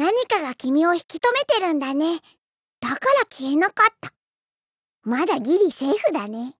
何かが君を引き止めてるんだね。だから消えなかった。まだギリセーフだね。